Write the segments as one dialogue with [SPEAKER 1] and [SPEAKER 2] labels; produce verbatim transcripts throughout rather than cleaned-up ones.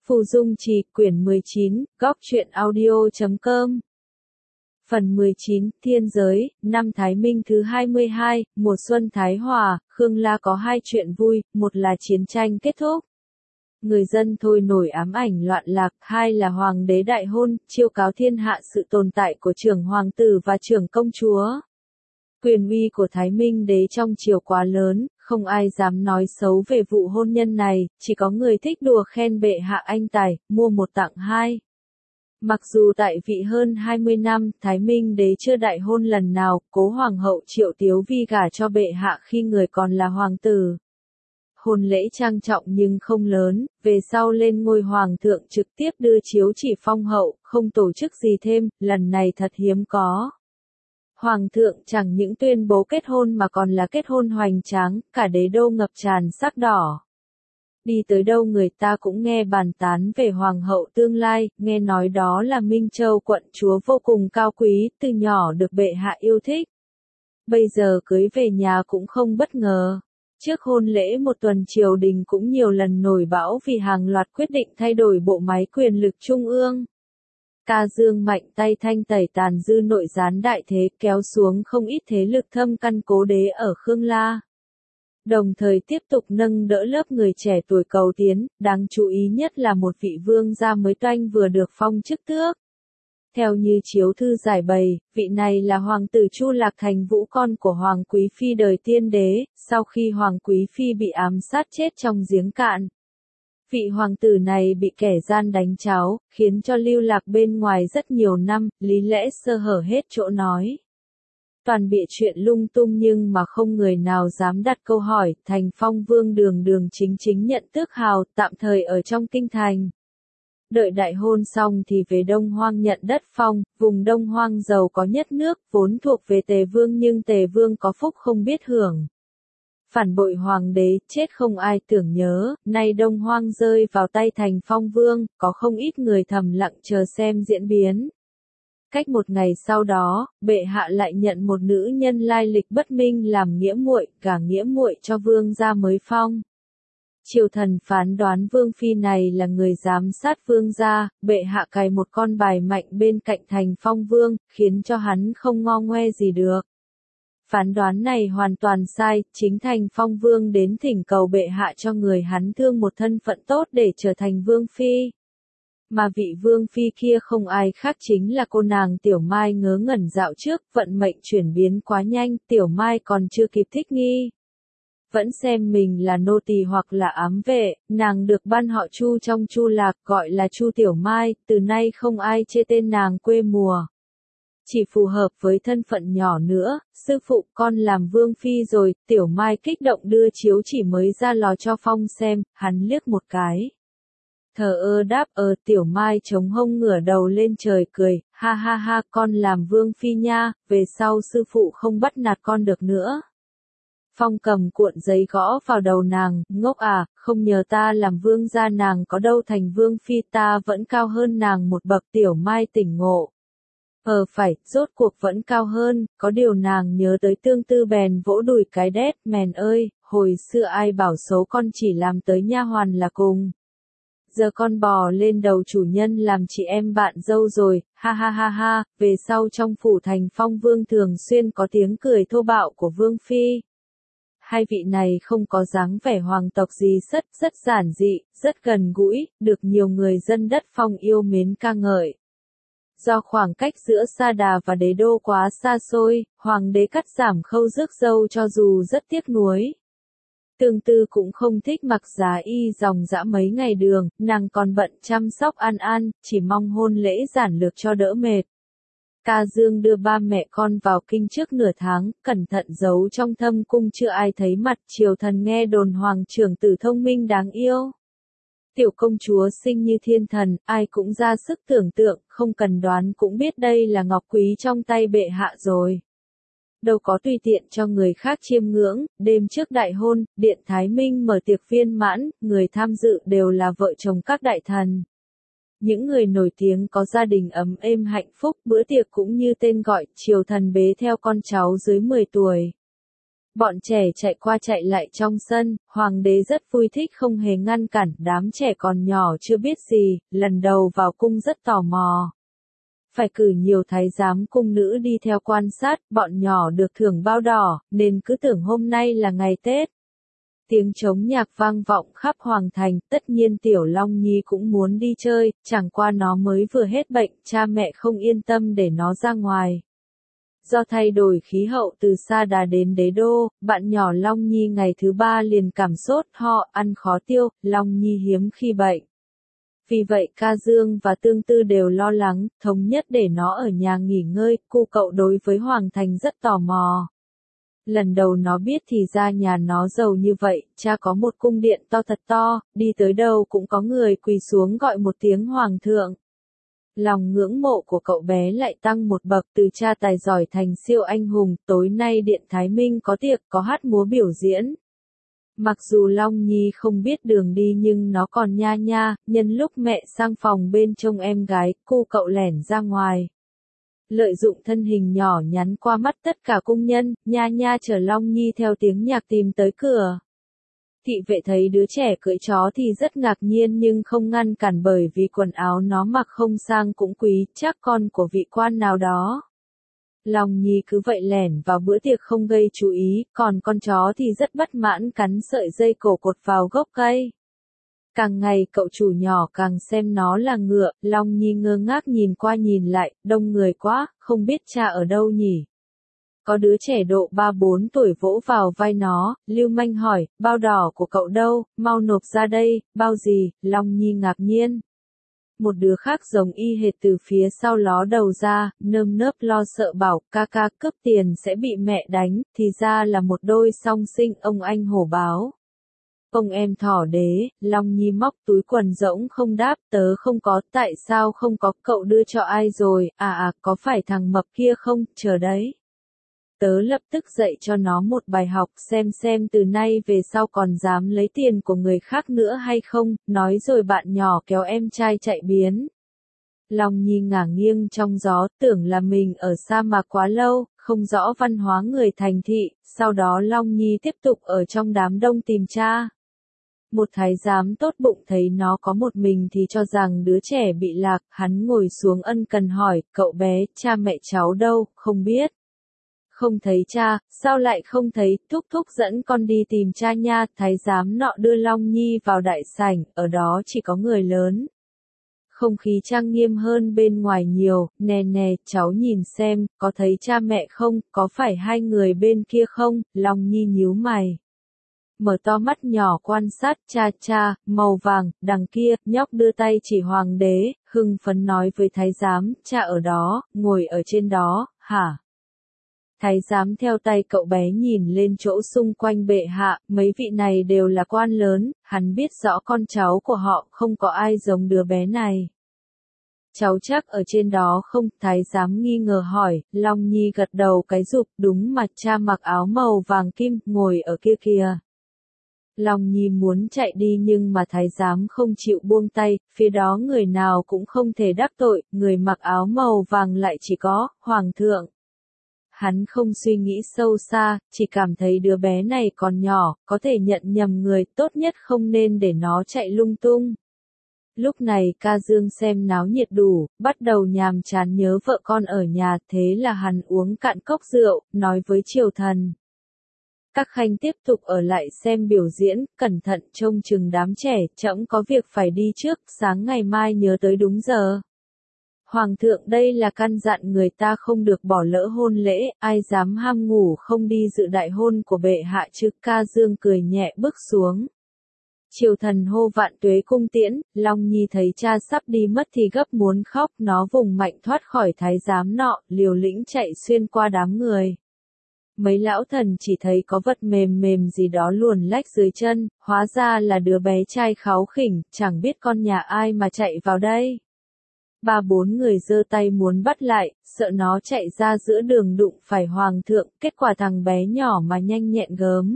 [SPEAKER 1] Phù Dung Trì, quyển mười chín, góc truyện audio chấm com. Phần mười chín, Thiên Giới, năm Thái Minh thứ hai mươi hai, mùa xuân Thái Hòa, Khương La có hai chuyện vui, một là chiến tranh kết thúc. Người dân thôi nổi ám ảnh loạn lạc, hai là hoàng đế đại hôn, chiêu cáo thiên hạ sự tồn tại của trưởng hoàng tử và trưởng công chúa. Quyền uy của Thái Minh đế trong triều quá lớn, không ai dám nói xấu về vụ hôn nhân này, chỉ có người thích đùa khen bệ hạ anh tài, mua một tặng hai. Mặc dù tại vị hơn hai mươi năm, Thái Minh đế chưa đại hôn lần nào, cố hoàng hậu Triệu Tiếu Vi gả cho bệ hạ khi người còn là hoàng tử. Hôn lễ trang trọng nhưng không lớn, về sau lên ngôi hoàng thượng trực tiếp đưa chiếu chỉ phong hậu, không tổ chức gì thêm, lần này thật hiếm có. Hoàng thượng chẳng những tuyên bố kết hôn mà còn là kết hôn hoành tráng, cả đế đô ngập tràn sắc đỏ. Đi tới đâu người ta cũng nghe bàn tán về hoàng hậu tương lai, nghe nói đó là Minh Châu quận chúa vô cùng cao quý, từ nhỏ được bệ hạ yêu thích. Bây giờ cưới về nhà cũng không bất ngờ. Trước hôn lễ một tuần triều đình cũng nhiều lần nổi bão vì hàng loạt quyết định thay đổi bộ máy quyền lực trung ương. Ca dương mạnh tay thanh tẩy tàn dư nội gián đại thế, kéo xuống không ít thế lực thâm căn cố đế ở Khương La. Đồng thời tiếp tục nâng đỡ lớp người trẻ tuổi cầu tiến, đáng chú ý nhất là một vị vương gia mới toanh vừa được phong chức tước. Theo như chiếu thư giải bày, vị này là hoàng tử Chu Lạc Thành Vũ, con của hoàng quý phi đời tiên đế, sau khi hoàng quý phi bị ám sát chết trong giếng cạn. Vị hoàng tử này bị kẻ gian đánh cháo, khiến cho lưu lạc bên ngoài rất nhiều năm, lý lẽ sơ hở hết chỗ nói. Toàn bịa chuyện lung tung nhưng mà không người nào dám đặt câu hỏi, Thành Phong Vương đường đường chính chính nhận tước hào, tạm thời ở trong kinh thành. Đợi đại hôn xong thì về Đông Hoang nhận đất phong, vùng Đông Hoang giàu có nhất nước, vốn thuộc về Tề Vương nhưng Tề Vương có phúc không biết hưởng. Phản bội hoàng đế, chết không ai tưởng nhớ, nay Đông Hoang rơi vào tay Thành Phong Vương, có không ít người thầm lặng chờ xem diễn biến. Cách một ngày sau đó, bệ hạ lại nhận một nữ nhân lai lịch bất minh làm nghĩa muội, gả nghĩa muội cho vương gia mới phong. Triều thần phán đoán vương phi này là người giám sát vương gia, bệ hạ cài một con bài mạnh bên cạnh Thành Phong Vương, khiến cho hắn không ngo ngoe gì được. Phán đoán này hoàn toàn sai, chính Thành Phong Vương đến thỉnh cầu bệ hạ cho người hắn thương một thân phận tốt để trở thành vương phi. Mà vị vương phi kia không ai khác chính là cô nàng Tiểu Mai ngớ ngẩn dạo trước, vận mệnh chuyển biến quá nhanh, Tiểu Mai còn chưa kịp thích nghi. Vẫn xem mình là nô tỳ hoặc là ám vệ, nàng được ban họ Chu trong Chu Lạc gọi là Chu Tiểu Mai, từ nay không ai chê tên nàng quê mùa. Chỉ phù hợp với thân phận nhỏ nữa, sư phụ con làm vương phi rồi, Tiểu Mai kích động đưa chiếu chỉ mới ra lò cho Phong xem, hắn liếc một cái. Thờ ơ đáp ờ Tiểu Mai chống hông ngửa đầu lên trời cười, ha ha ha con làm vương phi nha, về sau sư phụ không bắt nạt con được nữa. Phong cầm cuộn giấy gõ vào đầu nàng, ngốc à, không nhờ ta làm vương gia nàng có đâu thành vương phi, ta vẫn cao hơn nàng một bậc. Tiểu Mai tỉnh ngộ. Ờ phải, rốt cuộc vẫn cao hơn, có điều nàng nhớ tới Tương Tư bèn vỗ đùi cái đét, mèn ơi, hồi xưa ai bảo số con chỉ làm tới nha hoàn là cùng. Giờ con bò lên đầu chủ nhân làm chị em bạn dâu rồi, ha ha ha ha, về sau trong phủ Thành Phong Vương thường xuyên có tiếng cười thô bạo của vương phi. Hai vị này không có dáng vẻ hoàng tộc gì, rất rất giản dị, rất gần gũi, được nhiều người dân đất Phong yêu mến ca ngợi. Do khoảng cách giữa Sa Đà và đế đô quá xa xôi, hoàng đế cắt giảm khâu rước dâu cho dù rất tiếc nuối. Tương Tư cũng không thích mặc giá y dòng dã mấy ngày đường, nàng còn bận chăm sóc An An, chỉ mong hôn lễ giản lược cho đỡ mệt. Ca Dương đưa ba mẹ con vào kinh trước nửa tháng, cẩn thận giấu trong thâm cung chưa ai thấy mặt, triều thần nghe đồn hoàng trưởng tử thông minh đáng yêu. Tiểu công chúa xinh như thiên thần, ai cũng ra sức tưởng tượng, không cần đoán cũng biết đây là ngọc quý trong tay bệ hạ rồi. Đâu có tùy tiện cho người khác chiêm ngưỡng, đêm trước đại hôn, Điện Thái Minh mở tiệc viên mãn, người tham dự đều là vợ chồng các đại thần. Những người nổi tiếng có gia đình ấm êm hạnh phúc, bữa tiệc cũng như tên gọi, triều thần bế theo con cháu dưới mười tuổi. Bọn trẻ chạy qua chạy lại trong sân, hoàng đế rất vui thích không hề ngăn cản, đám trẻ còn nhỏ chưa biết gì, lần đầu vào cung rất tò mò. Phải cử nhiều thái giám cung nữ đi theo quan sát, bọn nhỏ được thưởng bao đỏ, nên cứ tưởng hôm nay là ngày Tết. Tiếng trống nhạc vang vọng khắp hoàng thành, tất nhiên Tiểu Long Nhi cũng muốn đi chơi, chẳng qua nó mới vừa hết bệnh, cha mẹ không yên tâm để nó ra ngoài. Do thay đổi khí hậu từ Sa Đà đến Đế Đô, bạn nhỏ Long Nhi ngày thứ ba liền cảm sốt, ho, ăn khó tiêu, Long Nhi hiếm khi bệnh. Vì vậy Ca Dương và Tương Tư đều lo lắng, thống nhất để nó ở nhà nghỉ ngơi, cu cậu đối với Hoàng Thành rất tò mò. Lần đầu nó biết thì ra nhà nó giàu như vậy, cha có một cung điện to thật to, đi tới đâu cũng có người quỳ xuống gọi một tiếng Hoàng thượng. Lòng ngưỡng mộ của cậu bé lại tăng một bậc, từ cha tài giỏi thành siêu anh hùng, tối nay Điện Thái Minh có tiệc, có hát múa biểu diễn. Mặc dù Long Nhi không biết đường đi nhưng nó còn nha nha, nhân lúc mẹ sang phòng bên trông em gái, cu cậu lẻn ra ngoài. Lợi dụng thân hình nhỏ nhắn qua mắt tất cả cung nhân, nha nha chở Long Nhi theo tiếng nhạc tìm tới cửa. Thị vệ thấy đứa trẻ cưỡi chó thì rất ngạc nhiên nhưng không ngăn cản bởi vì quần áo nó mặc không sang cũng quý, chắc con của vị quan nào đó. Long Nhi cứ vậy lẻn vào bữa tiệc không gây chú ý, còn con chó thì rất bất mãn cắn sợi dây cổ cột vào gốc cây. Càng ngày cậu chủ nhỏ càng xem nó là ngựa, Long Nhi ngơ ngác nhìn qua nhìn lại, đông người quá, không biết cha ở đâu nhỉ. Có đứa trẻ độ ba bốn tuổi vỗ vào vai nó, lưu manh hỏi, bao đỏ của cậu đâu, mau nộp ra đây, bao gì, Long Nhi ngạc nhiên. Một đứa khác giống y hệt từ phía sau ló đầu ra, nơm nớp lo sợ bảo, ca ca cướp tiền sẽ bị mẹ đánh, thì ra là một đôi song sinh ông anh hổ báo. Ông em thỏ đế, Long Nhi móc túi quần rỗng không đáp, tớ không có, tại sao không có, cậu đưa cho ai rồi, à à, có phải thằng mập kia không, chờ đấy. Tớ lập tức dạy cho nó một bài học xem xem từ nay về sau còn dám lấy tiền của người khác nữa hay không, nói rồi bạn nhỏ kéo em trai chạy biến. Long Nhi ngả nghiêng trong gió, tưởng là mình ở sa mạc quá lâu, không rõ văn hóa người thành thị, sau đó Long Nhi tiếp tục ở trong đám đông tìm cha. Một thái giám tốt bụng thấy nó có một mình thì cho rằng đứa trẻ bị lạc, hắn ngồi xuống ân cần hỏi, cậu bé, cha mẹ cháu đâu, không biết. Không thấy cha, sao lại không thấy, thúc thúc dẫn con đi tìm cha nha, thái giám nọ đưa Long Nhi vào đại sảnh, ở đó chỉ có người lớn. Không khí trang nghiêm hơn bên ngoài nhiều, nè nè, cháu nhìn xem, có thấy cha mẹ không, có phải hai người bên kia không, Long Nhi nhíu mày. Mở to mắt nhỏ quan sát, cha cha, màu vàng, đằng kia, nhóc đưa tay chỉ hoàng đế, hưng phấn nói với thái giám, cha ở đó, ngồi ở trên đó, hả? Thái giám theo tay cậu bé nhìn lên chỗ xung quanh bệ hạ, mấy vị này đều là quan lớn, hắn biết rõ con cháu của họ, không có ai giống đứa bé này. Cháu chắc ở trên đó không, thái giám nghi ngờ hỏi, Long Nhi gật đầu cái rụp, đúng mà cha mặc áo màu vàng kim, ngồi ở kia kìa. Long Nhi muốn chạy đi nhưng mà thái giám không chịu buông tay, phía đó người nào cũng không thể đắc tội, người mặc áo màu vàng lại chỉ có, hoàng thượng. Hắn không suy nghĩ sâu xa, chỉ cảm thấy đứa bé này còn nhỏ, có thể nhận nhầm người, tốt nhất không nên để nó chạy lung tung. Lúc này Ca Dương xem náo nhiệt đủ, bắt đầu nhàm chán nhớ vợ con ở nhà, thế là hắn uống cạn cốc rượu, nói với triều thần. Các khanh tiếp tục ở lại xem biểu diễn, cẩn thận trông chừng đám trẻ, trẫm có việc phải đi trước, sáng ngày mai nhớ tới đúng giờ. Hoàng thượng đây là căn dặn người ta không được bỏ lỡ hôn lễ, ai dám ham ngủ không đi dự đại hôn của bệ hạ chứ, Ca Dương cười nhẹ bước xuống. Triều thần hô vạn tuế cung tiễn, Long Nhi thấy cha sắp đi mất thì gấp muốn khóc, nó vùng mạnh thoát khỏi thái giám nọ, liều lĩnh chạy xuyên qua đám người. Mấy lão thần chỉ thấy có vật mềm mềm gì đó luồn lách dưới chân, hóa ra là đứa bé trai kháu khỉnh, chẳng biết con nhà ai mà chạy vào đây. Ba bốn người giơ tay muốn bắt lại, sợ nó chạy ra giữa đường đụng phải hoàng thượng, kết quả thằng bé nhỏ mà nhanh nhẹn gớm.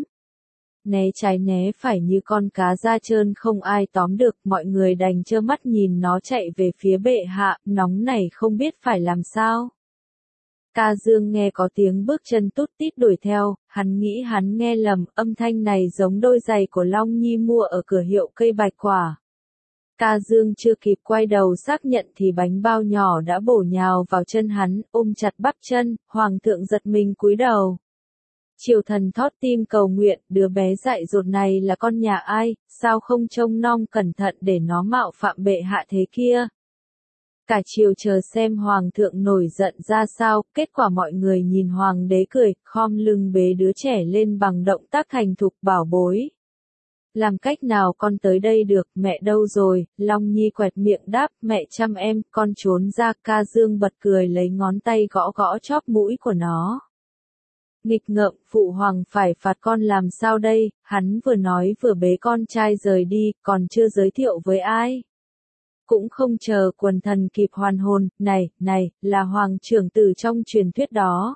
[SPEAKER 1] Né trái né phải như con cá da trơn không ai tóm được, mọi người đành trơ mắt nhìn nó chạy về phía bệ hạ, nóng này không biết phải làm sao. Ca Dương nghe có tiếng bước chân tút tít đuổi theo, hắn nghĩ hắn nghe lầm, âm thanh này giống đôi giày của Long Nhi mua ở cửa hiệu cây bạch quả. Ca Dương chưa kịp quay đầu xác nhận thì bánh bao nhỏ đã bổ nhào vào chân hắn, ôm chặt bắp chân, Hoàng thượng giật mình cúi đầu. Triều thần thót tim cầu nguyện, đứa bé dại dột này là con nhà ai, sao không trông nom cẩn thận để nó mạo phạm bệ hạ thế kia. Cả triều chờ xem hoàng thượng nổi giận ra sao, kết quả mọi người nhìn hoàng đế cười, khom lưng bế đứa trẻ lên bằng động tác thành thục bảo bối. Làm cách nào con tới đây được, mẹ đâu rồi, Long Nhi quẹt miệng đáp, mẹ chăm em, con trốn ra. Ca Dương bật cười lấy ngón tay gõ gõ chóp mũi của nó. Nghịch ngợm, phụ hoàng phải phạt con làm sao đây, hắn vừa nói vừa bế con trai rời đi, còn chưa giới thiệu với ai. Cũng không chờ quần thần kịp hoàn hồn, này, này, là hoàng trưởng tử trong truyền thuyết đó.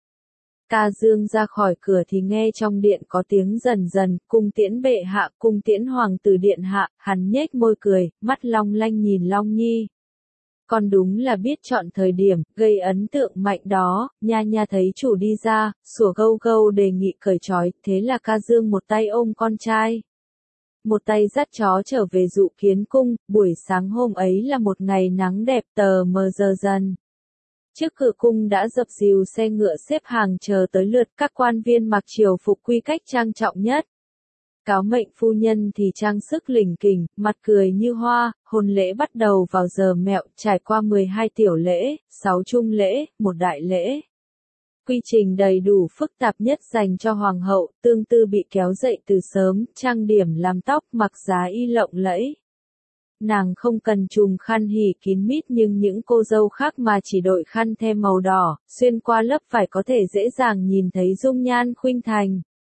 [SPEAKER 1] Ca Dương ra khỏi cửa thì nghe trong điện có tiếng dần dần, cung tiễn bệ hạ, cung tiễn hoàng tử điện hạ, hắn nhếch môi cười, mắt long lanh nhìn Long Nhi. Con đúng là biết chọn thời điểm, gây ấn tượng mạnh đó, nha nha thấy chủ đi ra, sủa gâu gâu đề nghị cởi trói, thế là Ca Dương một tay ôm con trai. Một tay dắt chó trở về Dụ Kiến cung, buổi sáng hôm ấy là một ngày nắng đẹp tờ mờ giờ dần. Trước cửa cung đã dập dìu xe ngựa xếp hàng chờ tới lượt, các quan viên mặc triều phục quy cách trang trọng nhất. Cáo mệnh phu nhân thì trang sức lỉnh kỉnh, mặt cười như hoa, hôn lễ bắt đầu vào giờ mẹo, trải qua mười hai tiểu lễ, sáu trung lễ, một đại lễ. Quy trình đầy đủ phức tạp nhất dành cho hoàng hậu, Tương Tư bị kéo dậy từ sớm, trang điểm làm tóc, mặc giá y lộng lẫy. Nàng không cần trùm khăn hỉ kín mít nhưng những cô dâu khác mà chỉ đội khăn thêm màu đỏ, xuyên qua lớp vải có thể dễ dàng nhìn thấy dung nhan khuynh thành.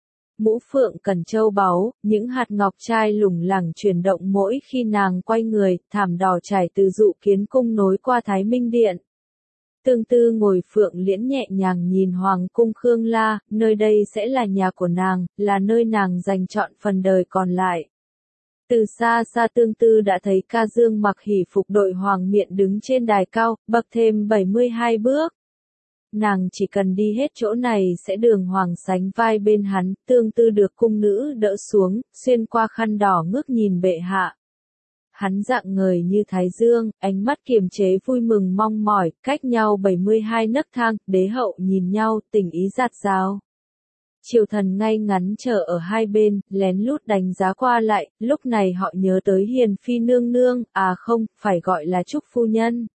[SPEAKER 1] Mũ phượng cần châu báu, những hạt ngọc trai lủng lẳng chuyển động mỗi khi nàng quay người, thảm đỏ trải từ Dụ Kiến cung nối qua Thái Minh điện. Tương Tư ngồi phượng liễn nhẹ nhàng nhìn hoàng cung Khương La, nơi đây sẽ là nhà của nàng, là nơi nàng dành trọn phần đời còn lại. Từ xa xa Tương Tư đã thấy Ca Dương mặc hỉ phục đội hoàng miện đứng trên đài cao, bậc thêm bảy mươi hai bước. Nàng chỉ cần đi hết chỗ này sẽ đường hoàng sánh vai bên hắn, Tương Tư được cung nữ đỡ xuống, xuyên qua khăn đỏ ngước nhìn bệ hạ. Hắn rạng ngời như thái dương, ánh mắt kiềm chế vui mừng mong mỏi, cách nhau bảy mươi hai nấc thang, đế hậu nhìn nhau, tình ý dạt dào. Triều thần ngay ngắn chờ ở hai bên, lén lút đánh giá qua lại, lúc này họ nhớ tới Hiền Phi nương nương, à không, phải gọi là Trúc phu nhân.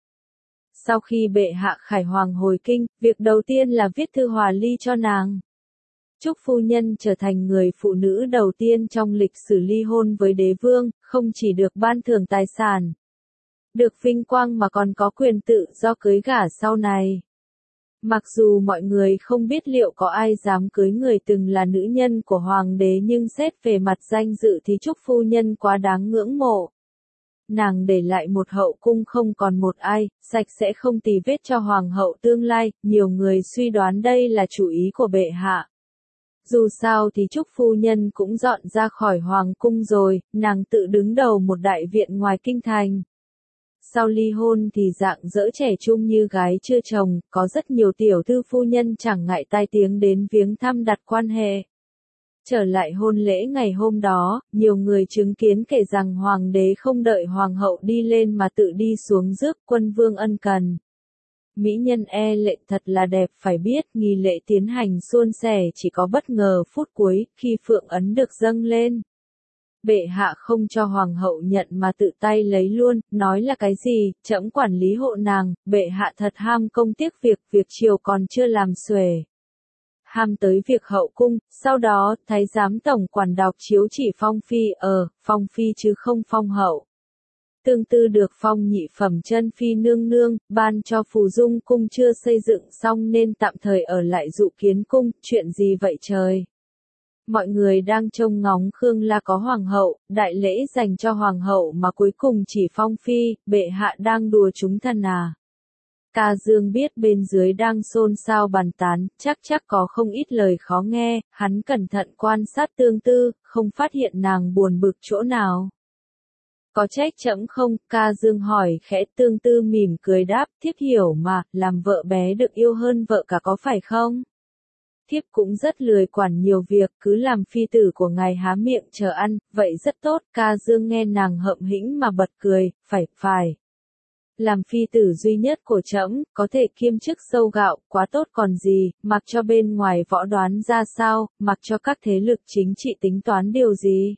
[SPEAKER 1] Sau khi bệ hạ khải hoàng hồi kinh, việc đầu tiên là viết thư hòa ly cho nàng. Trúc phu nhân trở thành người phụ nữ đầu tiên trong lịch sử ly hôn với đế vương, không chỉ được ban thưởng tài sản, được vinh quang mà còn có quyền tự do cưới gả sau này. Mặc dù mọi người không biết liệu có ai dám cưới người từng là nữ nhân của hoàng đế nhưng xét về mặt danh dự thì Trúc phu nhân quá đáng ngưỡng mộ. Nàng để lại một hậu cung không còn một ai, sạch sẽ không tì vết cho hoàng hậu tương lai, nhiều người suy đoán đây là chủ ý của bệ hạ. Dù sao thì Trúc phu nhân cũng dọn ra khỏi hoàng cung rồi, nàng tự đứng đầu một đại viện ngoài kinh thành. Sau ly hôn thì dạng dỡ trẻ trung như gái chưa chồng, có rất nhiều tiểu thư phu nhân chẳng ngại tai tiếng đến viếng thăm đặt quan hệ. Trở lại hôn lễ ngày hôm đó, nhiều người chứng kiến kể rằng hoàng đế không đợi hoàng hậu đi lên mà tự đi xuống rước quân vương ân cần. Mỹ nhân e lệ thật là đẹp, phải biết nghi lễ tiến hành suôn sẻ, chỉ có bất ngờ phút cuối khi phượng ấn được dâng lên. Bệ hạ không cho hoàng hậu nhận mà tự tay lấy luôn, nói là cái gì, trẫm quản lý hộ nàng, bệ hạ thật ham công tiếc việc, việc triều còn chưa làm xuể. Ham tới việc hậu cung, sau đó, thái giám tổng quản đọc chiếu chỉ phong phi, ờ, phong phi chứ không phong hậu. Tương Tư được phong nhị phẩm chân phi nương nương, ban cho Phù Dung cung chưa xây dựng xong nên tạm thời ở lại Dụ Kiến cung, chuyện gì vậy trời? Mọi người đang trông ngóng Khương La có hoàng hậu, đại lễ dành cho hoàng hậu mà cuối cùng chỉ phong phi, bệ hạ đang đùa chúng thần à? Ca Dương biết bên dưới đang xôn xao bàn tán, chắc chắc có không ít lời khó nghe, hắn cẩn thận quan sát Tương Tư, không phát hiện nàng buồn bực chỗ nào. Có trách trẫm không? Ca Dương hỏi khẽ. Tương Tư mỉm cười đáp, thiếp hiểu mà, làm vợ bé được yêu hơn vợ cả có phải không? Thiếp cũng rất lười quản nhiều việc, cứ làm phi tử của ngài há miệng chờ ăn, vậy rất tốt. Ca Dương nghe nàng hậm hĩnh mà bật cười, phải, phải. Làm phi tử duy nhất của trẫm, có thể kiêm chức sâu gạo, quá tốt còn gì, mặc cho bên ngoài võ đoán ra sao, mặc cho các thế lực chính trị tính toán điều gì.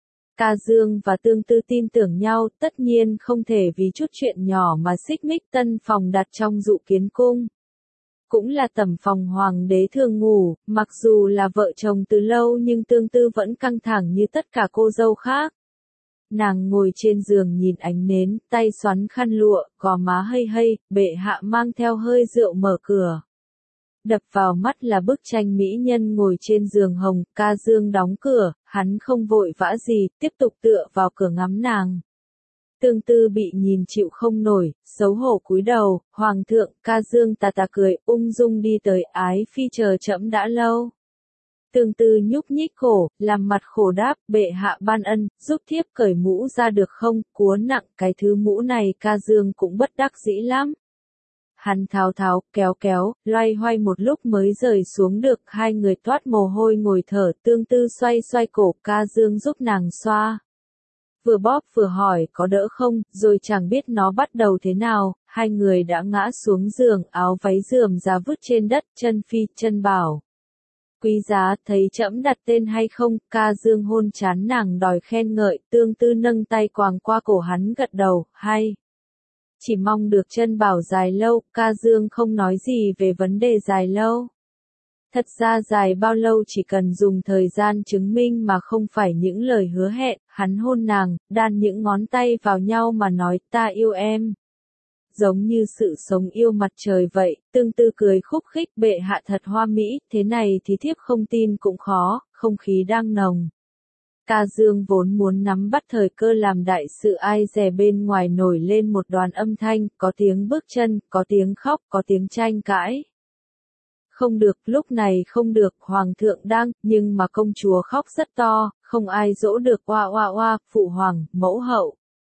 [SPEAKER 1] Ca Dương và Tương Tư tin tưởng nhau, tất nhiên không thể vì chút chuyện nhỏ mà xích mích. Tân phòng đặt trong Dụ Kiến Cung. Cũng là tẩm phòng hoàng đế thường ngủ, mặc dù là vợ chồng từ lâu nhưng Tương Tư vẫn căng thẳng như tất cả cô dâu khác. Nàng ngồi trên giường nhìn ánh nến, tay xoắn khăn lụa, gò má hây hây, bệ hạ mang theo hơi rượu mở cửa. Đập vào mắt là bức tranh mỹ nhân ngồi trên giường hồng. Ca Dương đóng cửa, hắn không vội vã gì, tiếp tục tựa vào cửa ngắm nàng. Tương Tư bị nhìn chịu không nổi, xấu hổ cúi đầu. Hoàng thượng, Ca Dương tà tà cười, ung dung đi tới. Ái phi chờ trẫm đã lâu. Tương Tư nhúc nhích cổ, làm mặt khổ đáp, bệ hạ ban ân, giúp thiếp cởi mũ ra được không? Cúa nặng cái thứ mũ này. Ca Dương cũng bất đắc dĩ lắm. Hắn tháo tháo, kéo kéo, loay hoay một lúc mới rời xuống được. Hai người toát mồ hôi ngồi thở. Tương Tư xoay xoay cổ, Ca Dương giúp nàng xoa. Vừa bóp vừa hỏi có đỡ không, rồi chẳng biết nó bắt đầu thế nào. Hai người đã ngã xuống giường, áo váy rườm rà vứt trên đất. Chân Phi, chân bảo. Quý giá, thấy trẫm đặt tên hay không? Ca Dương hôn trán nàng đòi khen ngợi. Tương Tư nâng tay quàng qua cổ hắn gật đầu, hay. Chỉ mong được chân bảo dài lâu. Ca Dương không nói gì về vấn đề dài lâu. Thật ra dài bao lâu chỉ cần dùng thời gian chứng minh mà không phải những lời hứa hẹn. Hắn hôn nàng, đan những ngón tay vào nhau mà nói, ta yêu em. Giống như sự sống yêu mặt trời vậy. Tương Tư cười khúc khích, bệ hạ thật hoa mỹ, thế này thì thiếp không tin cũng khó. Không khí đang nồng. Ca Dương vốn muốn nắm bắt thời cơ làm đại sự, ai dè bên ngoài nổi lên một đoàn âm thanh, có tiếng bước chân, có tiếng khóc, có tiếng tranh cãi. Không được, lúc này không được, hoàng thượng đang, nhưng mà công chúa khóc rất to, không ai dỗ được. Oa oa oa, phụ hoàng, mẫu hậu.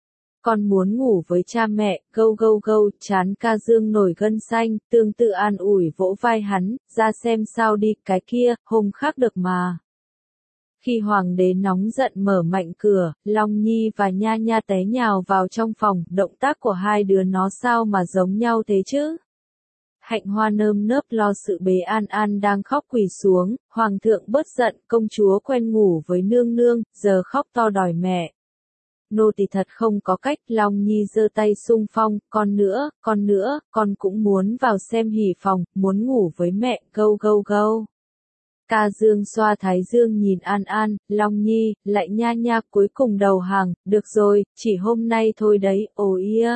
[SPEAKER 1] Con muốn ngủ với cha mẹ, gâu gâu gâu. Chán Ca Dương nổi gân xanh. Tương Tư an ủi vỗ vai hắn, ra xem sao đi, cái kia, hôm khác được mà. Khi hoàng đế nóng giận mở mạnh cửa, Long Nhi và Nha Nha té nhào vào trong phòng. Động tác của hai đứa nó sao mà giống nhau thế chứ? Hạnh Hoa nơm nớp lo sự bế An An đang khóc quỳ xuống. Hoàng thượng bớt giận, công chúa quen ngủ với nương nương, giờ khóc to đòi mẹ. Nô tỳ thật không có cách. Long Nhi giơ tay xung phong, con nữa, con nữa, con cũng muốn vào xem hỉ phòng, muốn ngủ với mẹ, gâu gâu gâu. Ca Dương xoa thái dương nhìn An An, Long Nhi, lại Nha Nha cuối cùng đầu hàng, được rồi, chỉ hôm nay thôi đấy, ồ ia.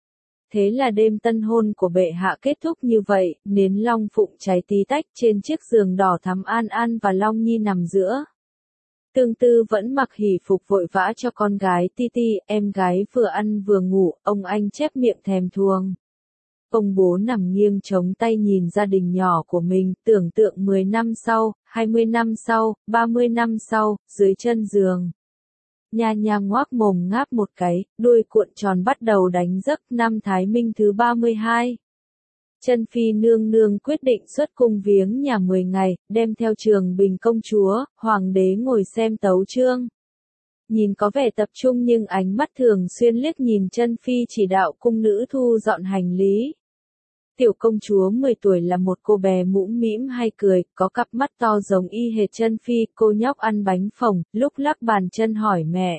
[SPEAKER 1] Thế là đêm tân hôn của bệ hạ kết thúc như vậy, nến long phụng cháy tí tách trên chiếc giường đỏ thắm. An An và Long Nhi nằm giữa. Tương Tư vẫn mặc hỉ phục vội vã cho con gái Ti Ti, em gái vừa ăn vừa ngủ, ông anh chép miệng thèm thuồng. Ông bố nằm nghiêng chống tay nhìn gia đình nhỏ của mình, tưởng tượng mười năm sau, hai mươi năm sau, ba mươi năm sau, dưới chân giường. Nha Nha ngoác mồm ngáp một cái, đuôi cuộn tròn bắt đầu đánh giấc. Năm Thái Minh thứ ba mươi hai. Chân Phi nương nương quyết định xuất cung viếng nhà mười ngày, đem theo Trường Bình công chúa. Hoàng đế ngồi xem tấu chương. Nhìn có vẻ tập trung nhưng ánh mắt thường xuyên liếc nhìn Chân Phi chỉ đạo cung nữ thu dọn hành lý. Tiểu công chúa mười tuổi là một cô bé mũm mĩm hay cười, có cặp mắt to giống y hệt Chân Phi. Cô nhóc ăn bánh phồng, lúc lắc bàn chân hỏi mẹ.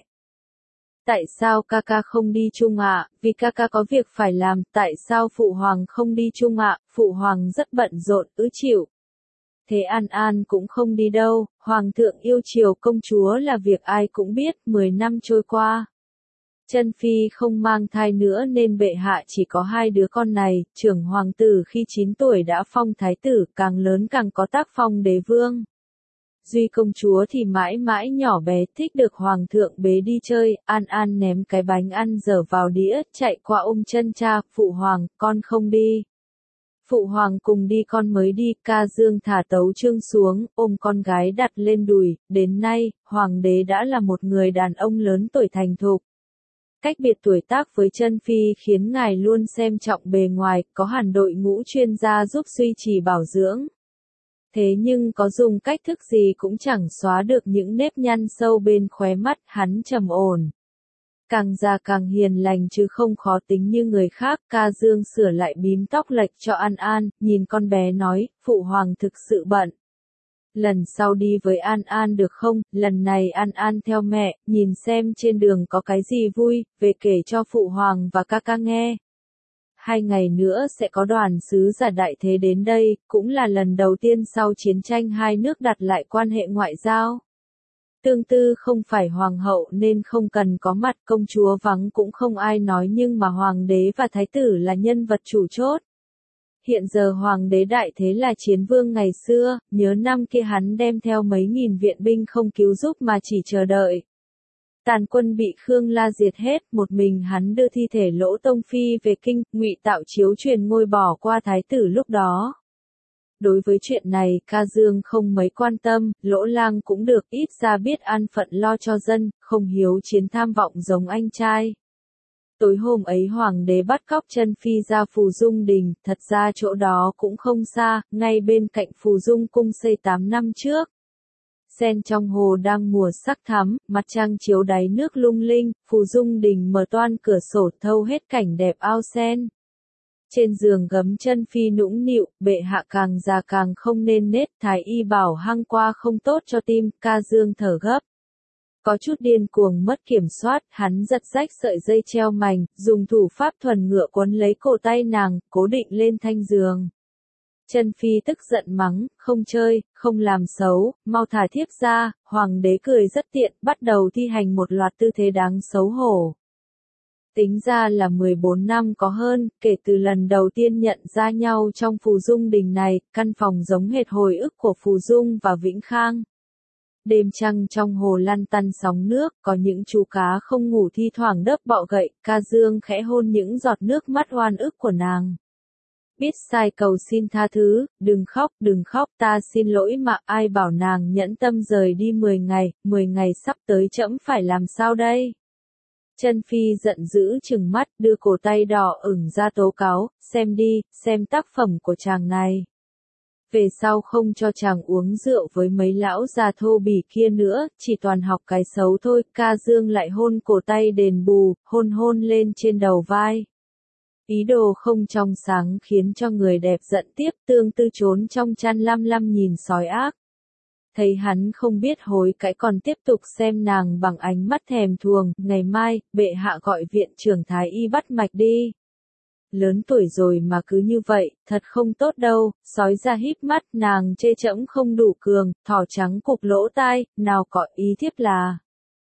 [SPEAKER 1] Tại sao ca ca không đi chung ạ? À? Vì ca ca có việc phải làm. Tại sao phụ hoàng không đi chung ạ? À? Phụ hoàng rất bận rộn, ứ chịu. Thế An An cũng không đi đâu. Hoàng thượng yêu chiều công chúa là việc ai cũng biết. Mười năm trôi qua. Chân Phi không mang thai nữa nên bệ hạ chỉ có hai đứa con này. Trưởng hoàng tử khi chín tuổi đã phong thái tử, càng lớn càng có tác phong đế vương. Duy công chúa thì mãi mãi nhỏ bé, thích được hoàng thượng bế đi chơi. An An ném cái bánh ăn dở vào đĩa, chạy qua ôm chân cha, phụ hoàng, con không đi. Phụ hoàng cùng đi con mới đi. Ca Dương thả tấu chương xuống, ôm con gái đặt lên đùi. Đến nay, hoàng đế đã là một người đàn ông lớn tuổi thành thục. Cách biệt tuổi tác với chân phi khiến ngài luôn xem trọng bề ngoài, có hẳn đội ngũ chuyên gia giúp duy trì bảo dưỡng. Thế nhưng có dùng cách thức gì cũng chẳng xóa được những nếp nhăn sâu bên khóe mắt, hắn trầm ổn. Càng già càng hiền lành chứ không khó tính như người khác. Ca Dương sửa lại bím tóc lệch cho An An, nhìn con bé nói, phụ hoàng thực sự bận. Lần sau đi với An An được không? Lần này An An theo mẹ, nhìn xem trên đường có cái gì vui, về kể cho phụ hoàng và ca ca nghe. Hai ngày nữa sẽ có đoàn sứ giả đại thế đến đây, cũng là lần đầu tiên sau chiến tranh hai nước đặt lại quan hệ ngoại giao. Tương Tư không phải hoàng hậu nên không cần có mặt, công chúa vắng cũng không ai nói, nhưng mà hoàng đế và thái tử là nhân vật chủ chốt. Hiện giờ hoàng đế đại thế là chiến vương ngày xưa, nhớ năm kia hắn đem theo mấy nghìn viện binh không cứu giúp mà chỉ chờ đợi. Tàn quân bị Khương La diệt hết, một mình hắn đưa thi thể Lỗ Tông Phi về kinh, ngụy tạo chiếu truyền ngôi bỏ qua thái tử lúc đó. Đối với chuyện này, Ca Dương không mấy quan tâm, Lỗ Lang cũng được, ít ra biết an phận lo cho dân, không hiếu chiến tham vọng giống anh trai. Tối hôm ấy hoàng đế bắt cóc chân phi ra Phù Dung Đình, thật ra chỗ đó cũng không xa, ngay bên cạnh Phù Dung cung xây tám năm trước. Sen trong hồ đang mùa sắc thắm, mặt trăng chiếu đáy nước lung linh, Phù Dung Đình mở toan cửa sổ thâu hết cảnh đẹp ao sen. Trên giường gấm chân phi nũng nịu, bệ hạ càng già càng không nên nết, thái y bảo hăng qua không tốt cho tim. Ca Dương thở gấp. Có chút điên cuồng mất kiểm soát, hắn giật rách sợi dây treo mảnh, dùng thủ pháp thuần ngựa quấn lấy cổ tay nàng, cố định lên thanh giường. Chân phi tức giận mắng, không chơi, không làm xấu, mau thả thiếp ra. Hoàng đế cười rất tiện, bắt đầu thi hành một loạt tư thế đáng xấu hổ. Tính ra là mười bốn năm có hơn, kể từ lần đầu tiên nhận ra nhau trong Phù Dung Đình này, căn phòng giống hệt hồi ức của Phù Dung và Vĩnh Khang. Đêm trăng trong hồ lăn tăn sóng nước, có những chú cá không ngủ thi thoảng đớp bọ gậy, Ca Dương khẽ hôn những giọt nước mắt oan ức của nàng. Biết sai cầu xin tha thứ, đừng khóc, đừng khóc, ta xin lỗi mà. Ai bảo nàng nhẫn tâm rời đi mười ngày, mười ngày sắp tới trẫm phải làm sao đây? Chân phi giận dữ trừng mắt, đưa cổ tay đỏ ửng ra tố cáo, xem đi, xem tác phẩm của chàng này. Về sau không cho chàng uống rượu với mấy lão già thô bỉ kia nữa, chỉ toàn học cái xấu thôi. Ca Dương lại hôn cổ tay đền bù, hôn hôn lên trên đầu vai. Ý đồ không trong sáng khiến cho người đẹp giận tiếp. Tương Tư trốn trong chăn lăm lăm nhìn sói ác. Thấy hắn không biết hối cãi còn tiếp tục xem nàng bằng ánh mắt thèm thuồng. Ngày mai, bệ hạ gọi viện trưởng thái y bắt mạch đi. Lớn tuổi rồi mà cứ như vậy, thật không tốt đâu. Sói ra híp mắt, nàng chê trẫm không đủ cường, thỏ trắng cụp lỗ tai, nào có ý thiếp là.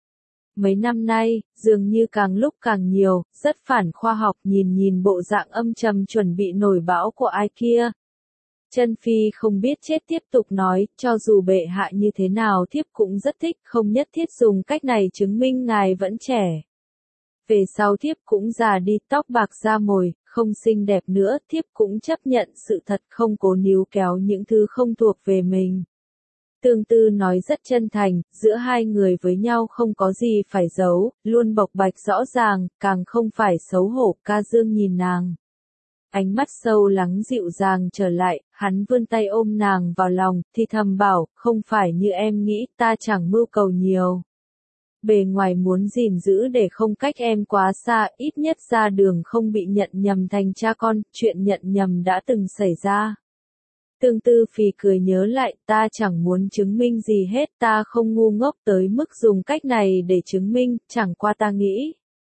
[SPEAKER 1] Mấy năm nay, dường như càng lúc càng nhiều, rất phản khoa học. Nhìn nhìn bộ dạng âm trầm chuẩn bị nổi bão của ai kia. Chân phi không biết chết tiếp tục nói, cho dù bệ hạ như thế nào thiếp cũng rất thích, không nhất thiết dùng cách này chứng minh ngài vẫn trẻ. Về sau thiếp cũng già đi, tóc bạc da mồi, không xinh đẹp nữa, thiếp cũng chấp nhận sự thật, không cố níu kéo những thứ không thuộc về mình. Tương Tư nói rất chân thành, giữa hai người với nhau không có gì phải giấu, luôn bộc bạch rõ ràng, càng không phải xấu hổ. Ca Dương nhìn nàng. Ánh mắt sâu lắng dịu dàng trở lại, hắn vươn tay ôm nàng vào lòng, thì thầm bảo, không phải như em nghĩ, ta chẳng mưu cầu nhiều. Bề ngoài muốn gìn giữ để không cách em quá xa, ít nhất ra đường không bị nhận nhầm thành cha con, chuyện nhận nhầm đã từng xảy ra. Tương Tư phì cười nhớ lại, ta chẳng muốn chứng minh gì hết, ta không ngu ngốc tới mức dùng cách này để chứng minh, chẳng qua ta nghĩ.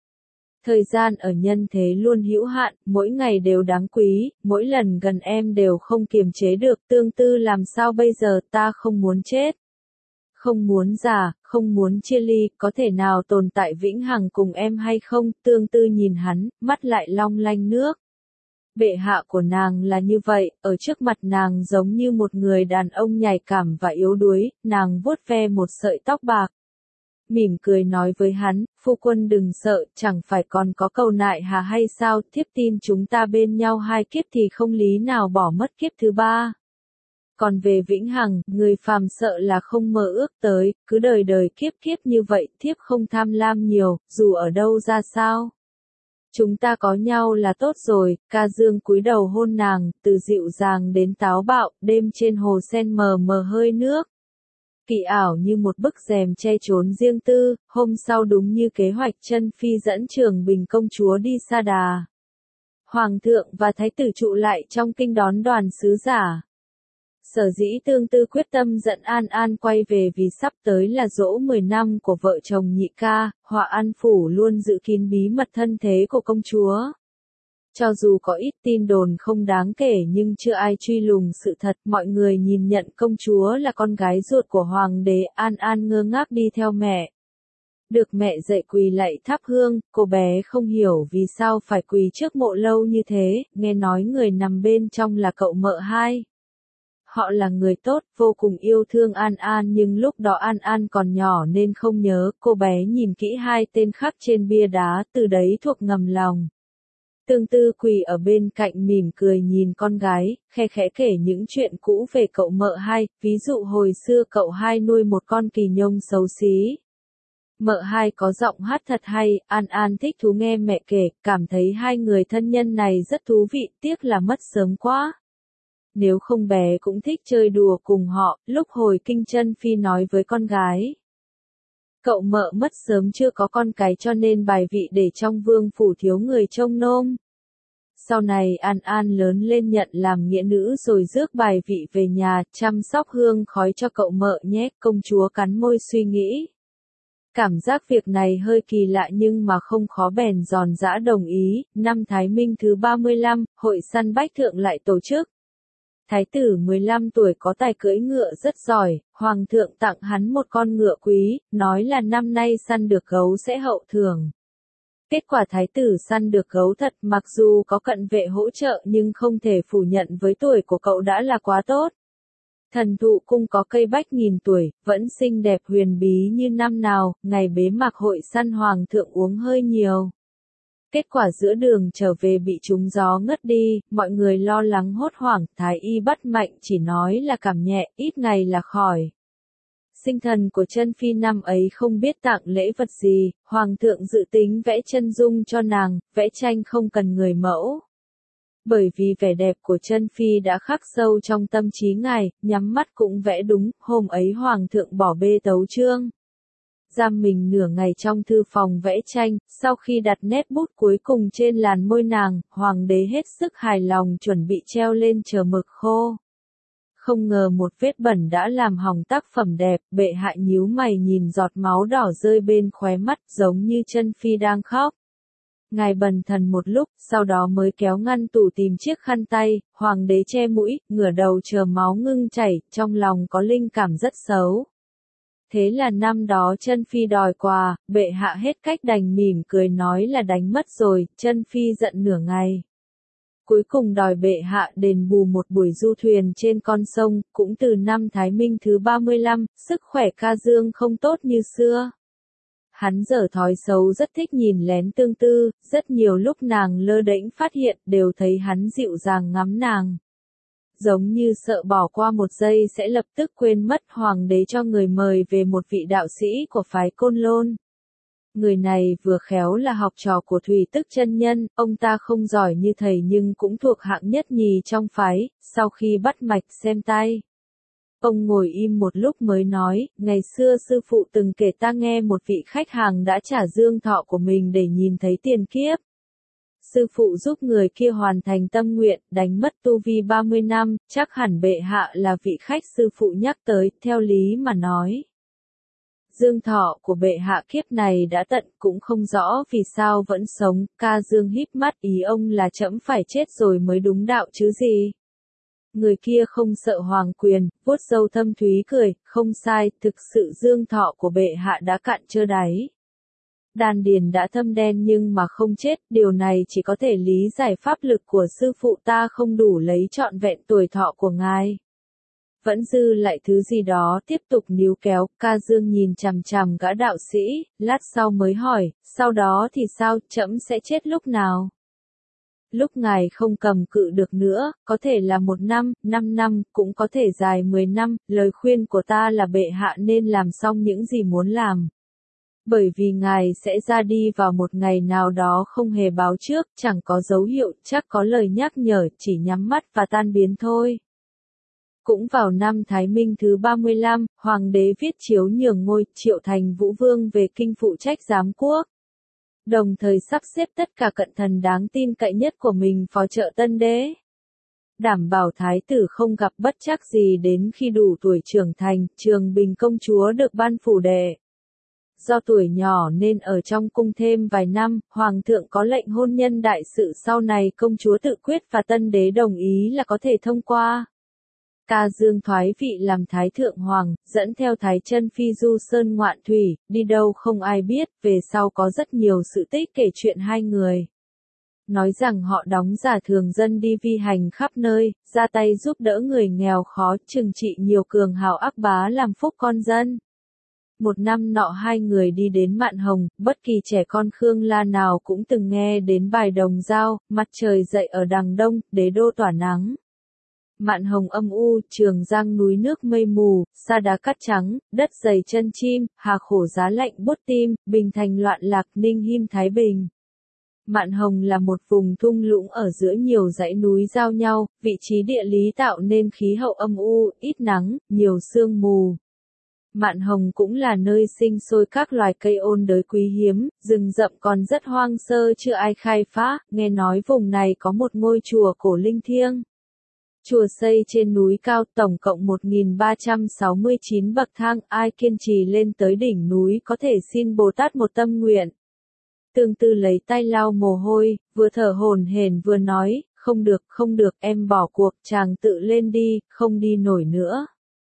[SPEAKER 1] Thời gian ở nhân thế luôn hữu hạn, mỗi ngày đều đáng quý, mỗi lần gần em đều không kiềm chế được. Tương Tư làm sao bây giờ, ta không muốn chết. Không muốn già, không muốn chia ly, có thể nào tồn tại vĩnh hằng cùng em hay không? Tương Tư nhìn hắn, mắt lại long lanh nước. Bệ hạ của nàng là như vậy, ở trước mặt nàng giống như một người đàn ông nhạy cảm và yếu đuối, nàng vuốt ve một sợi tóc bạc. Mỉm cười nói với hắn, phu quân đừng sợ, chẳng phải còn có cầu nại hà hay sao, thiếp tin chúng ta bên nhau hai kiếp thì không lý nào bỏ mất kiếp thứ ba. Còn về vĩnh hằng, người phàm sợ là không mơ ước tới, cứ đời đời kiếp kiếp như vậy, thiếp không tham lam nhiều, dù ở đâu ra sao. Chúng ta có nhau là tốt rồi, ca dương cúi đầu hôn nàng, từ dịu dàng đến táo bạo, đêm trên hồ sen mờ mờ hơi nước. Kỳ ảo như một bức rèm che chốn riêng tư, hôm sau đúng như kế hoạch chân phi dẫn Trường Bình công chúa đi Sa Đà. Hoàng thượng và thái tử trụ lại trong kinh đón đoàn sứ giả. Sở dĩ Tương Tư quyết tâm dẫn An An quay về vì sắp tới là dỗ mười năm của vợ chồng nhị ca, Họa An Phủ luôn giữ kín bí mật thân thế của công chúa. Cho dù có ít tin đồn không đáng kể nhưng chưa ai truy lùng sự thật, mọi người nhìn nhận công chúa là con gái ruột của hoàng đế. An An ngơ ngác đi theo mẹ. Được mẹ dạy quỳ lạy thắp hương, cô bé không hiểu vì sao phải quỳ trước mộ lâu như thế, nghe nói người nằm bên trong là cậu mợ hai. Họ là người tốt, vô cùng yêu thương An An nhưng lúc đó An An còn nhỏ nên không nhớ, cô bé nhìn kỹ hai tên khắc trên bia đá, từ đấy thuộc ngầm lòng. Tương Tư quỳ ở bên cạnh mỉm cười nhìn con gái, khe khẽ kể những chuyện cũ về cậu mợ hai, ví dụ hồi xưa cậu hai nuôi một con kỳ nhông xấu xí. Mợ hai có giọng hát thật hay, An An thích thú nghe mẹ kể, cảm thấy hai người thân nhân này rất thú vị, tiếc là mất sớm quá. Nếu không bé cũng thích chơi đùa cùng họ, lúc hồi kinh chân phi nói với con gái. Cậu mợ mất sớm chưa có con cái cho nên bài vị để trong vương phủ thiếu người trông nom. Sau này An An lớn lên nhận làm nghĩa nữ rồi rước bài vị về nhà, chăm sóc hương khói cho cậu mợ nhé, công chúa cắn môi suy nghĩ. Cảm giác việc này hơi kỳ lạ nhưng mà không khó bèn giòn giã đồng ý. Năm Thái Minh thứ ba mươi lăm, hội săn bách thượng lại tổ chức. Thái tử mười lăm tuổi có tài cưỡi ngựa rất giỏi, hoàng thượng tặng hắn một con ngựa quý, nói là năm nay săn được gấu sẽ hậu thưởng. Kết quả thái tử săn được gấu thật, mặc dù có cận vệ hỗ trợ nhưng không thể phủ nhận với tuổi của cậu đã là quá tốt. Thần thụ cung có cây bách nghìn tuổi, vẫn xinh đẹp huyền bí như năm nào, ngày bế mạc hội săn hoàng thượng uống hơi nhiều. Kết quả giữa đường trở về bị trúng gió ngất đi, mọi người lo lắng hốt hoảng, thái y bắt mạch chỉ nói là cảm nhẹ, ít ngày là khỏi. Sinh thần của chân phi năm ấy không biết tặng lễ vật gì, hoàng thượng dự tính vẽ chân dung cho nàng, vẽ tranh không cần người mẫu. Bởi vì vẻ đẹp của chân phi đã khắc sâu trong tâm trí ngài, nhắm mắt cũng vẽ đúng, hôm ấy hoàng thượng bỏ bê tấu chương. Giam mình nửa ngày trong thư phòng vẽ tranh, sau khi đặt nét bút cuối cùng trên làn môi nàng, hoàng đế hết sức hài lòng chuẩn bị treo lên chờ mực khô. Không ngờ một vết bẩn đã làm hỏng tác phẩm đẹp, bệ hạ nhíu mày nhìn giọt máu đỏ rơi bên khóe mắt giống như chân phi đang khóc. Ngài bần thần một lúc, sau đó mới kéo ngăn tủ tìm chiếc khăn tay, hoàng đế che mũi, ngửa đầu chờ máu ngưng chảy, trong lòng có linh cảm rất xấu. Thế là năm đó chân phi đòi quà, bệ hạ hết cách đành mỉm cười nói là đánh mất rồi, chân phi giận nửa ngày. Cuối cùng đòi bệ hạ đền bù một buổi du thuyền trên con sông, cũng từ năm Thái Minh thứ ba mươi lăm, sức khỏe ca dương không tốt như xưa. Hắn dở thói xấu rất thích nhìn lén Tương Tư, rất nhiều lúc nàng lơ đễnh phát hiện đều thấy hắn dịu dàng ngắm nàng. Giống như sợ bỏ qua một giây sẽ lập tức quên mất, hoàng đế cho người mời về một vị đạo sĩ của phái Côn Lôn. Người này vừa khéo là học trò của Thủy Tức chân nhân, ông ta không giỏi như thầy nhưng cũng thuộc hạng nhất nhì trong phái, sau khi bắt mạch xem tay. Ông ngồi im một lúc mới nói, ngày xưa sư phụ từng kể ta nghe một vị khách hàng đã trả dương thọ của mình để nhìn thấy tiền kiếp. Sư phụ giúp người kia hoàn thành tâm nguyện, đánh mất tu vi ba mươi năm, chắc hẳn bệ hạ là vị khách sư phụ nhắc tới, theo lý mà nói. Dương thọ của bệ hạ kiếp này đã tận, cũng không rõ vì sao vẫn sống, ca dương híp mắt, ý ông là trẫm phải chết rồi mới đúng đạo chứ gì. Người kia không sợ hoàng quyền, vuốt râu thâm thúy cười, không sai, thực sự dương thọ của bệ hạ đã cạn trơ đáy. Đan điền đã thâm đen nhưng mà không chết, điều này chỉ có thể lý giải pháp lực của sư phụ ta không đủ lấy trọn vẹn tuổi thọ của ngài. Vẫn dư lại thứ gì đó tiếp tục níu kéo, ca dương nhìn chằm chằm gã đạo sĩ, lát sau mới hỏi, sau đó thì sao, trẫm sẽ chết lúc nào? lúc ngài không cầm cự được nữa, có thể là một năm, năm năm, cũng có thể dài mười năm, lời khuyên của ta là bệ hạ nên làm xong những gì muốn làm. Bởi vì ngài sẽ ra đi vào một ngày nào đó không hề báo trước, chẳng có dấu hiệu, chắc có lời nhắc nhở, chỉ nhắm mắt và tan biến thôi. Cũng vào năm Thái Minh thứ ba mươi lăm, Hoàng đế viết chiếu nhường ngôi Triệu Thành Vũ Vương về kinh phụ trách giám quốc. Đồng thời sắp xếp tất cả cận thần đáng tin cậy nhất của mình phò trợ tân đế. Đảm bảo thái tử không gặp bất trắc gì đến khi đủ tuổi trưởng thành, Trường Bình công chúa được ban phủ đệ. Do tuổi nhỏ nên ở trong cung thêm vài năm, Hoàng thượng có lệnh hôn nhân đại sự sau này công chúa tự quyết và tân đế đồng ý là có thể thông qua. Ca Dương thoái vị làm Thái Thượng Hoàng, dẫn theo Thái chân phi du sơn ngoạn thủy, đi đâu không ai biết, về sau có rất nhiều sự tích kể chuyện hai người. Nói rằng họ đóng giả thường dân đi vi hành khắp nơi, ra tay giúp đỡ người nghèo khó, trừng trị nhiều cường hào ác bá làm phúc con dân. Một năm nọ hai người đi đến Mạn Hồng, bất kỳ trẻ con Khương La nào cũng từng nghe đến bài đồng dao, mặt trời dậy ở đằng đông, đế đô tỏa nắng. Mạn Hồng âm u, Trường Giang núi nước mây mù, sa đá cát trắng, đất dày chân chim, hà khổ giá lạnh buốt tim, Bình Thành loạn lạc, Ninh Him Thái Bình. Mạn Hồng là một vùng thung lũng ở giữa nhiều dãy núi giao nhau, vị trí địa lý tạo nên khí hậu âm u, ít nắng, nhiều sương mù. Mạn Hồng cũng là nơi sinh sôi các loài cây ôn đới quý hiếm, rừng rậm còn rất hoang sơ chưa ai khai phá, nghe nói vùng này có một ngôi chùa cổ linh thiêng. Chùa xây trên núi cao, tổng cộng một nghìn ba trăm sáu mươi chín bậc thang, ai kiên trì lên tới đỉnh núi có thể xin Bồ Tát một tâm nguyện. Tương Tư lấy tay lau mồ hôi, vừa thở hổn hển vừa nói, không được, không được, em bỏ cuộc, chàng tự lên đi, không đi nổi nữa.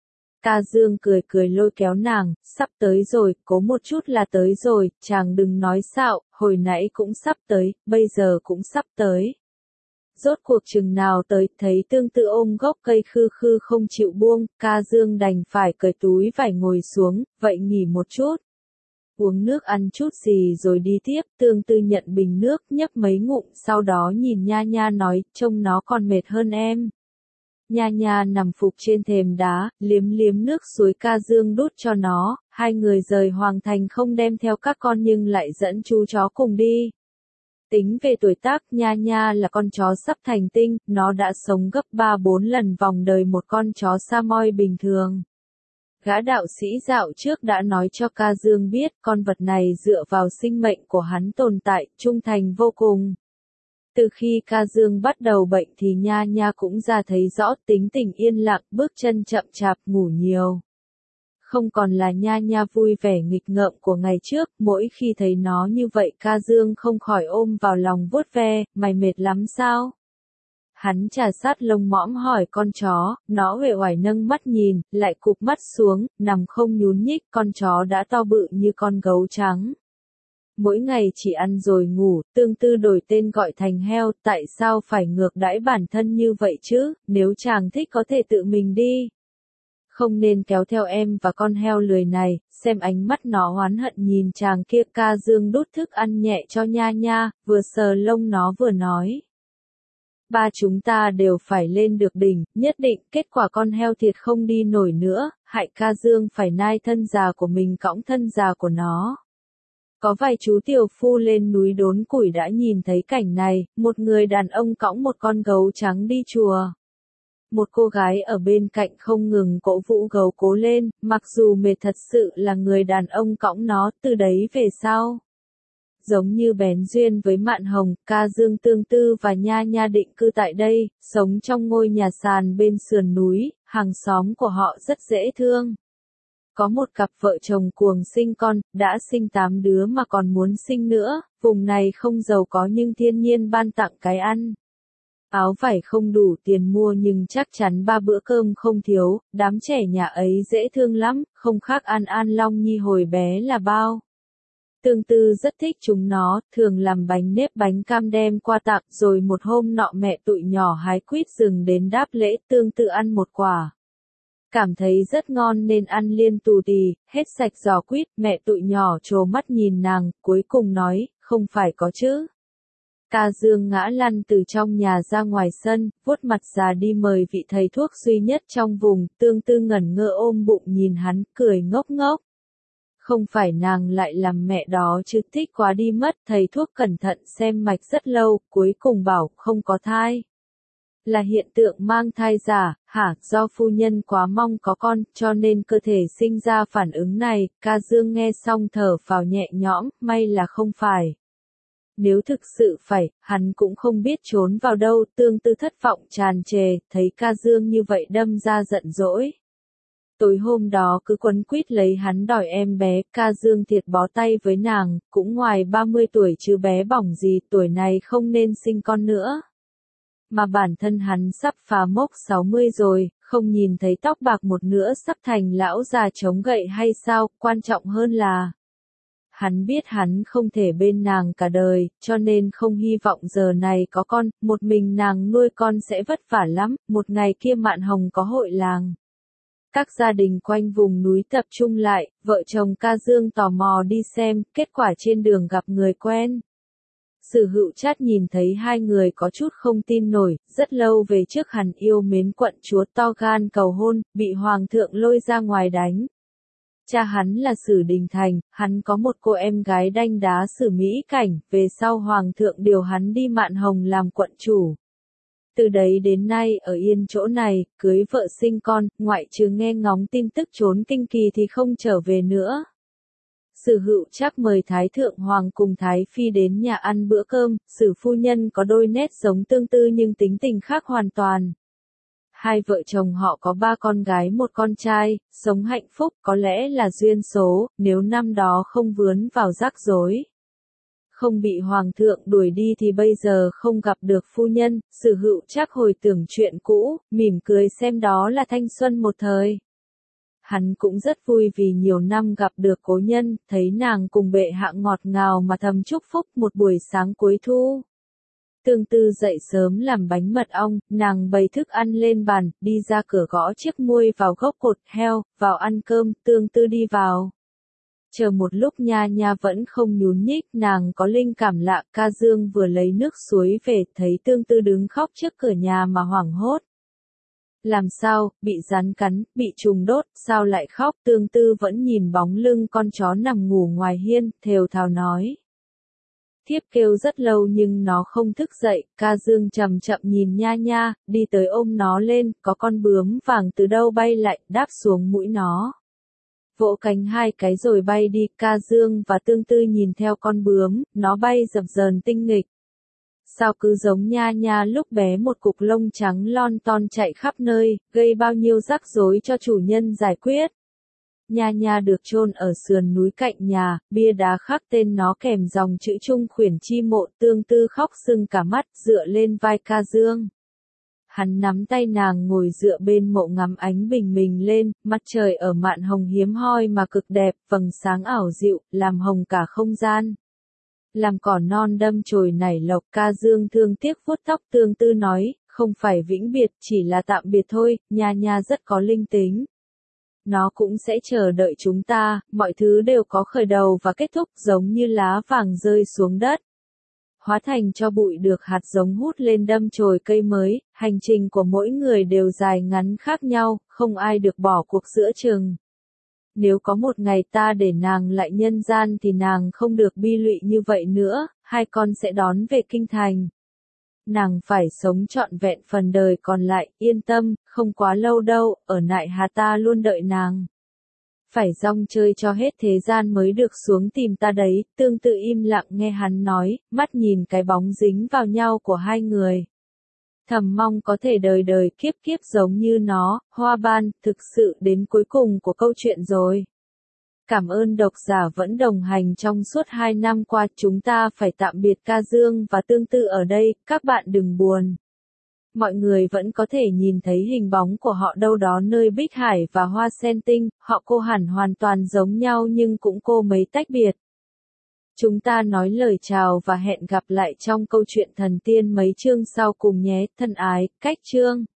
[SPEAKER 1] Ca Dương cười cười lôi kéo nàng, sắp tới rồi, cố một chút là tới rồi, chàng đừng nói xạo, hồi nãy cũng sắp tới, bây giờ cũng sắp tới. Rốt cuộc chừng nào tới, thấy Tương Tư ôm gốc cây khư khư không chịu buông, Ca Dương đành phải cởi túi vải ngồi xuống, vậy nghỉ một chút. Uống nước ăn chút gì rồi đi tiếp, Tương Tư nhận bình nước, nhấp mấy ngụm, sau đó nhìn Nha Nha nói, trông nó còn mệt hơn em. Nha Nha nằm phục trên thềm đá, liếm liếm nước suối Ca Dương đút cho nó, hai người rời Hoàng Thành không đem theo các con nhưng lại dẫn chú chó cùng đi. Tính về tuổi tác, Nha Nha là con chó sắp thành tinh, nó đã sống gấp ba bốn lần vòng đời một con chó Samoyed bình thường. Gã đạo sĩ dạo trước đã nói cho Ca Dương biết, con vật này dựa vào sinh mệnh của hắn tồn tại, trung thành vô cùng. Từ khi Ca Dương bắt đầu bệnh thì Nha Nha cũng ra thấy rõ tính tình yên lặng, bước chân chậm chạp, ngủ nhiều. Không còn là Nha Nha vui vẻ nghịch ngợm của ngày trước, mỗi khi thấy nó như vậy Ca Dương không khỏi ôm vào lòng vuốt ve, mày mệt lắm sao? Hắn trà sát lông mõm hỏi con chó, nó uể oải nâng mắt nhìn, lại cụp mắt xuống, nằm không nhún nhích, con chó đã to bự như con gấu trắng. Mỗi ngày chỉ ăn rồi ngủ, Tương Tư đổi tên gọi thành heo, tại sao phải ngược đãi bản thân như vậy chứ, nếu chàng thích có thể tự mình đi. Không nên kéo theo em và con heo lười này, xem ánh mắt nó oán hận nhìn chàng kia. Ca Dương đút thức ăn nhẹ cho Nha Nha, vừa sờ lông nó vừa nói. Ba chúng ta đều phải lên được đỉnh, nhất định, kết quả con heo thiệt không đi nổi nữa, hại Ca Dương phải nai thân già của mình cõng thân già của nó. Có vài chú tiểu phu lên núi đốn củi đã nhìn thấy cảnh này, một người đàn ông cõng một con gấu trắng đi chùa. Một cô gái ở bên cạnh không ngừng cổ vũ gấu cố lên, mặc dù mệt thật sự là người đàn ông cõng nó, từ đấy về sau. Giống như bén duyên với Mạn Hồng, Ca Dương, Tương Tư và Nha Nha định cư tại đây, sống trong ngôi nhà sàn bên sườn núi, hàng xóm của họ rất dễ thương. Có một cặp vợ chồng cuồng sinh con, đã sinh tám đứa mà còn muốn sinh nữa, vùng này không giàu có nhưng thiên nhiên ban tặng cái ăn. Áo vải không đủ tiền mua nhưng chắc chắn ba bữa cơm không thiếu, đám trẻ nhà ấy dễ thương lắm, không khác An An Long Nhi hồi bé là bao. Tương Tư rất thích chúng nó, thường làm bánh nếp bánh cam đem qua tặng, rồi một hôm nọ mẹ tụi nhỏ hái quýt rừng đến đáp lễ, Tương Tư ăn một quả. Cảm thấy rất ngon nên ăn liên tù tì, hết sạch giò quýt, mẹ tụi nhỏ trố mắt nhìn nàng, cuối cùng nói, không phải có chứ. Ca Dương ngã lăn từ trong nhà ra ngoài sân, vuốt mặt già đi mời vị thầy thuốc duy nhất trong vùng, Tương Tư ngẩn ngơ ôm bụng nhìn hắn, cười ngốc ngốc. Không phải nàng lại làm mẹ đó chứ, thích quá đi mất, thầy thuốc cẩn thận xem mạch rất lâu, cuối cùng bảo không có thai. Là hiện tượng mang thai giả, hả, do phu nhân quá mong có con, cho nên cơ thể sinh ra phản ứng này. Ca Dương nghe xong thở phào nhẹ nhõm, may là không phải. Nếu thực sự phải, hắn cũng không biết trốn vào đâu. Tương Tư thất vọng tràn trề, thấy Ca Dương như vậy đâm ra giận dỗi. Tối hôm đó cứ quấn quýt lấy hắn đòi em bé, Ca Dương thiệt bó tay với nàng, cũng ngoài ba mươi tuổi chứ bé bỏng gì, tuổi này không nên sinh con nữa. Mà bản thân hắn sắp phá mốc sáu mươi rồi, không nhìn thấy tóc bạc một nửa sắp thành lão già chống gậy hay sao, quan trọng hơn là hắn biết hắn không thể bên nàng cả đời, cho nên không hy vọng giờ này có con, một mình nàng nuôi con sẽ vất vả lắm, một ngày kia Mạn Hồng có hội làng. Các gia đình quanh vùng núi tập trung lại, vợ chồng Ca Dương tò mò đi xem, kết quả trên đường gặp người quen. Sử Hữu Trát nhìn thấy hai người có chút không tin nổi, rất lâu về trước hắn yêu mến quận chúa to gan cầu hôn, bị hoàng thượng lôi ra ngoài đánh. Cha hắn là Sử Đình Thành, hắn có một cô em gái đanh đá Sử Mỹ Cảnh, về sau hoàng thượng điều hắn đi Mạn Hồng làm quận chủ. Từ đấy đến nay ở yên chỗ này, cưới vợ sinh con, ngoại trừ nghe ngóng tin tức trốn kinh kỳ thì không trở về nữa. Sử Hữu Trác mời Thái Thượng Hoàng cùng Thái Phi đến nhà ăn bữa cơm, Sử phu nhân có đôi nét giống Tương Tư nhưng tính tình khác hoàn toàn. Hai vợ chồng họ có ba con gái một con trai, sống hạnh phúc có lẽ là duyên số, nếu năm đó không vướng vào rắc rối. Không bị Hoàng thượng đuổi đi thì bây giờ không gặp được phu nhân, Sử Hữu Trác hồi tưởng chuyện cũ, mỉm cười xem đó là thanh xuân một thời. Hắn cũng rất vui vì nhiều năm gặp được cố nhân, thấy nàng cùng bệ hạ ngọt ngào mà thầm chúc phúc một buổi sáng cuối thu. Tương Tư dậy sớm làm bánh mật ong, nàng bày thức ăn lên bàn, đi ra cửa gõ chiếc muôi vào gốc cột heo, vào ăn cơm, Tương Tư đi vào. Chờ một lúc Nha Nha vẫn không nhún nhích, nàng có linh cảm lạ, Ca Dương vừa lấy nước suối về, thấy Tương Tư đứng khóc trước cửa nhà mà hoảng hốt. Làm sao, bị rắn cắn, bị trùng đốt, sao lại khóc? Tương Tư vẫn nhìn bóng lưng con chó nằm ngủ ngoài hiên, thều thào nói. Thiếp kêu rất lâu nhưng nó không thức dậy, Ca Dương chậm chậm nhìn Nha Nha, đi tới ôm nó lên, có con bướm vàng từ đâu bay lại, đáp xuống mũi nó. Vỗ cánh hai cái rồi bay đi, Ca Dương và Tương Tư nhìn theo con bướm, nó bay dập dờn tinh nghịch. Sao cứ giống Nha Nha lúc bé một cục lông trắng lon ton chạy khắp nơi, gây bao nhiêu rắc rối cho chủ nhân giải quyết. Nha Nha được chôn ở sườn núi cạnh nhà, bia đá khắc tên nó kèm dòng chữ Trung Khuyển Chi Mộ. Tương Tư khóc sưng cả mắt, dựa lên vai Ca Dương. Hắn nắm tay nàng ngồi dựa bên mộ ngắm ánh bình minh lên, mặt trời ở Mạn Hồng hiếm hoi mà cực đẹp, vầng sáng ảo dịu, làm hồng cả không gian. Làm cỏ non đâm chồi nảy lộc, Ca Dương thương tiếc vuốt tóc. Tương Tư nói, không phải vĩnh biệt, chỉ là tạm biệt thôi, Nha Nha rất có linh tính. Nó cũng sẽ chờ đợi chúng ta, mọi thứ đều có khởi đầu và kết thúc, giống như lá vàng rơi xuống đất. Hóa thành cho bụi được hạt giống hút lên đâm chồi cây mới, hành trình của mỗi người đều dài ngắn khác nhau, không ai được bỏ cuộc giữa chừng. Nếu có một ngày ta để nàng lại nhân gian thì nàng không được bi lụy như vậy nữa, hai con sẽ đón về kinh thành. Nàng phải sống trọn vẹn phần đời còn lại, yên tâm, không quá lâu đâu, ở Nại Hà ta luôn đợi nàng. Phải rong chơi cho hết thế gian mới được xuống tìm ta đấy. Tương Tự im lặng nghe hắn nói, mắt nhìn cái bóng dính vào nhau của hai người. Thầm mong có thể đời đời kiếp kiếp giống như nó. Hoa Ban, thực sự đến cuối cùng của câu chuyện rồi. Cảm ơn độc giả vẫn đồng hành trong suốt hai năm qua. Chúng ta phải tạm biệt Ca Dương và Tương Tư ở đây, các bạn đừng buồn. Mọi người vẫn có thể nhìn thấy hình bóng của họ đâu đó nơi Bích Hải và Hoa Sen Tinh, họ cô hẳn hoàn toàn giống nhau nhưng cũng cô mấy tách biệt. Chúng ta nói lời chào và hẹn gặp lại trong câu chuyện thần tiên mấy chương sau cùng nhé, thân ái, Cách Chương.